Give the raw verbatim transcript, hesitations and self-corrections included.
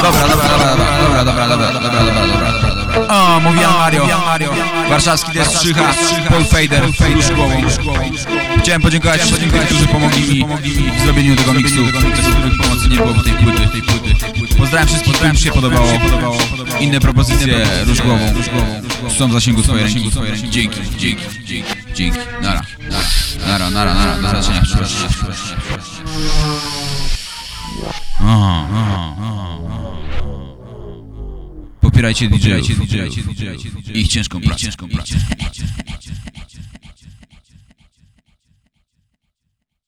dobra, dobra, dobra, dobra, dobra, dobra, dobra, dobra, dobra, dobra. O, mówiłem Mario, warszawski Destrzycha, Paul Fader, Róż głową. Chciałem podziękować wszystkim, którzy pomogli mi w zrobieniu tego miksu, bez których pomocy nie byłoby tej płyty. Pozdrawiam wszystkich, którym się podobało. Inne propozycje Róż głową są w zasięgu twojej ręki. Dzięki, dzięki, dzięki, dzięki. Nara, nara, nara, nara, do zobaczenia w przyszłości. Aha, aha, aha. Popierajcie D J-ów i ich ciężką pracę.